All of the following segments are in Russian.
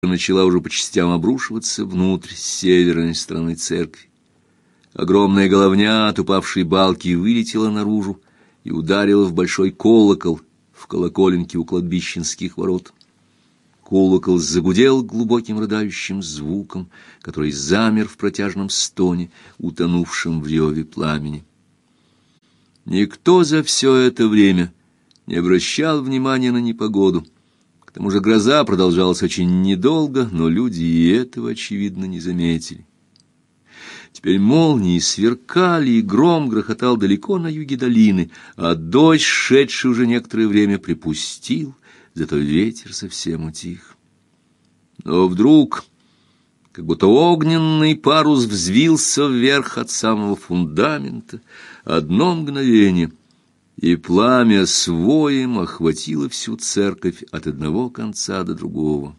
начала уже по частям обрушиваться внутрь с северной стороны церкви. Огромная головня от упавшей балки вылетела наружу и ударила в большой колокол в колоколенке у кладбищенских ворот. Колокол загудел глубоким рыдающим звуком, который замер в протяжном стоне, утонувшем в реве пламени. Никто за все это время не обращал внимания на непогоду. К тому же гроза продолжалась очень недолго, но люди и этого, очевидно, не заметили. Теперь молнии сверкали, и гром грохотал далеко на юге долины, а дождь, шедший уже некоторое время, припустил, зато ветер совсем утих. Но вдруг, как будто огненный парус взвился вверх от самого фундамента, одно мгновение, и пламя с воем охватило всю церковь от одного конца до другого.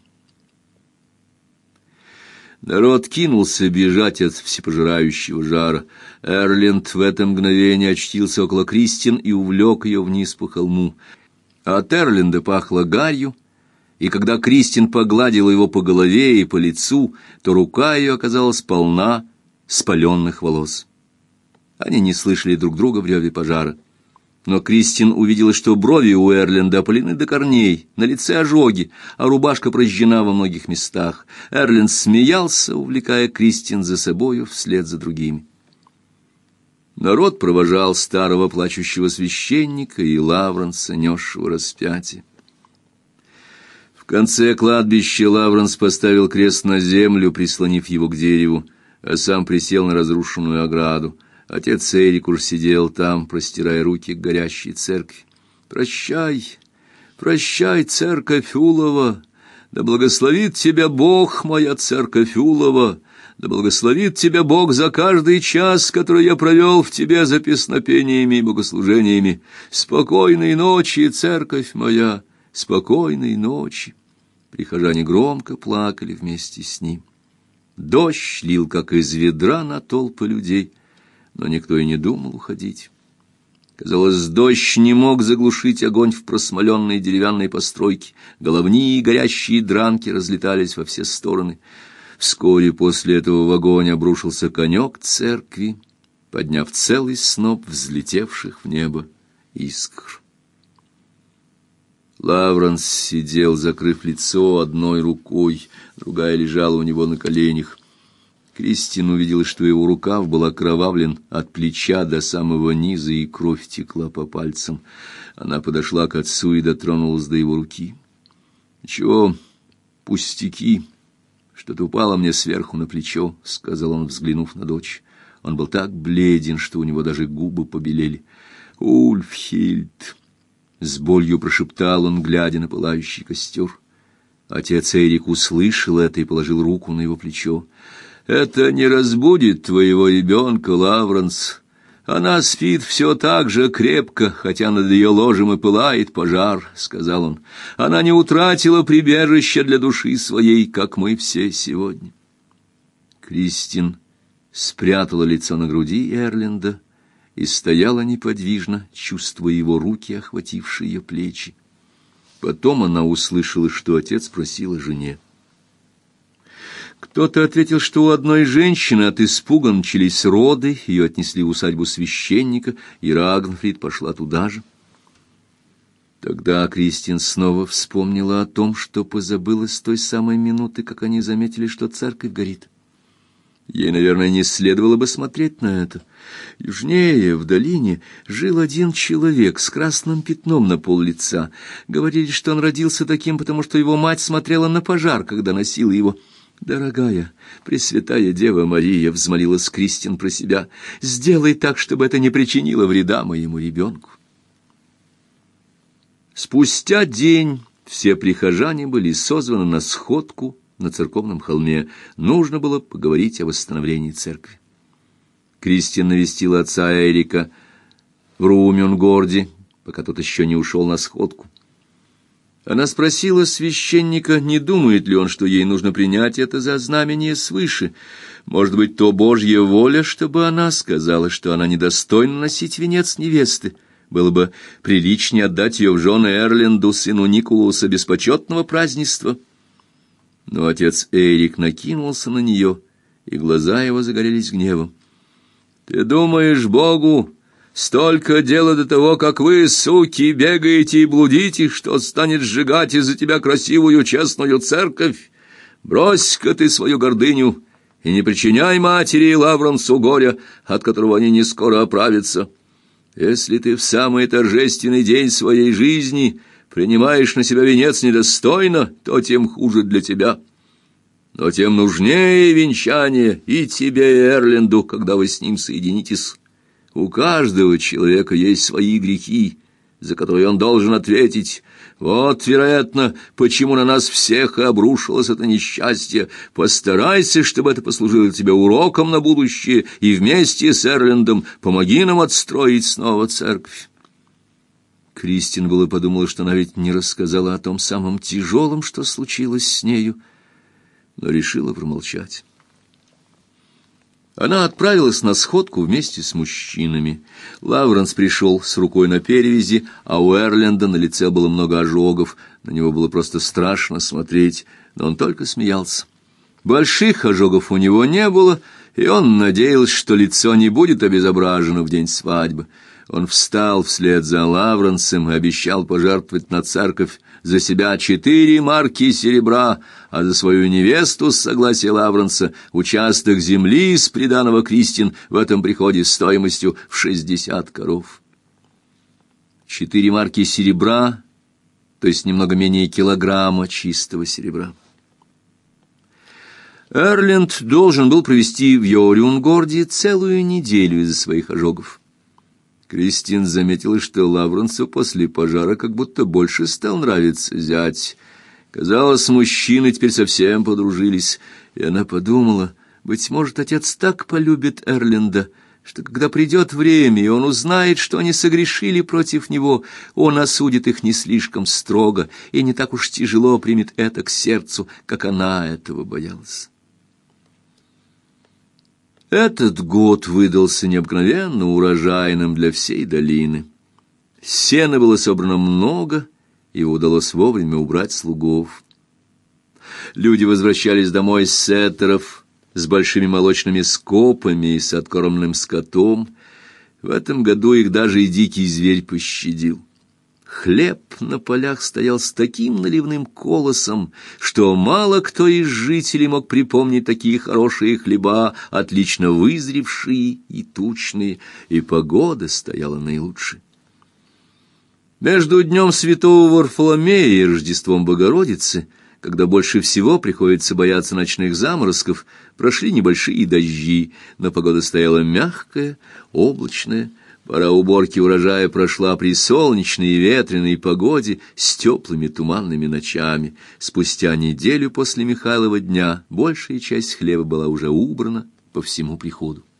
Народ кинулся бежать от всепожирающего жара. Эрленд в это мгновение очутился около Кристин и увлек ее вниз по холму. От Эрленда пахло гарью, и когда Кристин погладила его по голове и по лицу, то рука ее оказалась полна спаленных волос. Они не слышали друг друга в реве пожара. Но Кристин увидела, что брови у Эрленда опалены до корней, на лице ожоги, а рубашка прожжена во многих местах. Эрленд смеялся, увлекая Кристин за собою вслед за другими. Народ провожал старого плачущего священника и Лавренса, несшего распятие. В конце кладбища Лавренс поставил крест на землю, прислонив его к дереву, а сам присел на разрушенную ограду. Отец Эрик уж сидел там, простирая руки к горящей церкви. «Прощай, прощай, церковь Улова! Да благословит тебя Бог, моя церковь Улова! Да благословит тебя Бог за каждый час, который я провел в тебе за песнопениями и богослужениями! Спокойной ночи, церковь моя! Спокойной ночи!» Прихожане громко плакали вместе с ним. Дождь лил, как из ведра, на толпы людей, но никто и не думал уходить. Казалось, дождь не мог заглушить огонь в просмоленной деревянной постройке. Головни и горящие дранки разлетались во все стороны. Вскоре после этого в огонь обрушился конек церкви, подняв целый сноп взлетевших в небо искр. Лавренс сидел, закрыв лицо одной рукой, другая лежала у него на коленях. Кристин увидела, что его рукав был окровавлен от плеча до самого низа, и кровь текла по пальцам. Она подошла к отцу и дотронулась до его руки. «Ничего, пустяки, что-то упало мне сверху на плечо», — сказал он, взглянув на дочь. Он был так бледен, что у него даже губы побелели. «Ульфхильд», — с болью прошептал он, глядя на пылающий костер. Отец Эрик услышал это и положил руку на его плечо. «Это не разбудит твоего ребенка, Лавренс. Она спит все так же крепко, хотя над ее ложем и пылает пожар», — сказал он. «Она не утратила прибежища для души своей, как мы все сегодня». Кристин спрятала лицо на груди Эрленда и стояла неподвижно, чувствуя его руки, охватившие ее плечи. Потом она услышала, что отец просил о жене. Кто-то ответил, что у одной женщины от испуга начались роды, ее отнесли в усадьбу священника, и Рагнфрид пошла туда же. Тогда Кристин снова вспомнила о том, что позабыла с той самой минуты, как они заметили, что церковь горит. Ей, наверное, не следовало бы смотреть на это. Южнее, в долине, жил один человек с красным пятном на пол лица. Говорили, что он родился таким, потому что его мать смотрела на пожар, когда носила его. «Дорогая, Пресвятая Дева Мария», — взмолилась Кристин про себя, — «сделай так, чтобы это не причинило вреда моему ребенку». Спустя день все прихожане были созваны на сходку на церковном холме. Нужно было поговорить о восстановлении церкви. Кристин навестила отца Эрика в Румюнгорде, пока тот еще не ушел на сходку. Она спросила священника, не думает ли он, что ей нужно принять это за знамение свыше. Может быть, то Божья воля, чтобы она сказала, что она недостойна носить венец невесты. Было бы приличнее отдать ее в жены Эрленду, сыну Никулуса, без почетного празднества. Но отец Эрик накинулся на нее, и глаза его загорелись гневом. «Ты думаешь, Богу столько дела до того, как вы, суки, бегаете и блудите, что станет сжигать из-за тебя красивую честную церковь? Брось-ка ты свою гордыню и не причиняй матери и Лаврансу горя, от которого они не скоро оправятся. Если ты в самый торжественный день своей жизни принимаешь на себя венец недостойно, то тем хуже для тебя. Но тем нужнее венчание и тебе, и Эрленду, когда вы с ним соединитесь. У каждого человека есть свои грехи, за которые он должен ответить. Вот, вероятно, почему на нас всех и обрушилось это несчастье. Постарайся, чтобы это послужило тебе уроком на будущее, и вместе с Эрлендом помоги нам отстроить снова церковь». Кристин было подумала, что она ведь не рассказала о том самом тяжелом, что случилось с нею, но решила промолчать. Она отправилась на сходку вместе с мужчинами. Лавренс пришел с рукой на перевязи, а у Эрленда на лице было много ожогов. На него было просто страшно смотреть, но он только смеялся. Больших ожогов у него не было, и он надеялся, что лицо не будет обезображено в день свадьбы. Он встал вслед за Лавренсом и обещал пожертвовать на церковь за себя 4 марки серебра, а за свою невесту, с согласия Лавренса, участок земли с приданого Кристин в этом приходе стоимостью в 60 коров. 4 марки серебра, то есть немного менее килограмма чистого серебра. Эрленд должен был провести в Йорюнгорде целую неделю из-за своих ожогов. Кристин заметила, что Лавренсу после пожара как будто больше стал нравиться зять. Казалось, мужчины теперь совсем подружились, и она подумала, быть может, отец так полюбит Эрленда, что когда придет время, и он узнает, что они согрешили против него, он осудит их не слишком строго и не так уж тяжело примет это к сердцу, как она этого боялась. Этот год выдался необыкновенно урожайным для всей долины. Сена было собрано много, и удалось вовремя убрать слугов. Люди возвращались домой с сеттеров, с большими молочными скопами и с откормленным скотом. В этом году их даже и дикий зверь пощадил. Хлеб на полях стоял с таким наливным колосом, что мало кто из жителей мог припомнить такие хорошие хлеба, отлично вызревшие и тучные, и погода стояла наилучшей. Между днем Святого Варфоломея и Рождеством Богородицы, когда больше всего приходится бояться ночных заморозков, прошли небольшие дожди, но погода стояла мягкая, облачная. Пора уборки урожая прошла при солнечной и ветреной погоде с теплыми туманными ночами. Спустя неделю после Михайлова дня большая часть хлеба была уже убрана по всему приходу.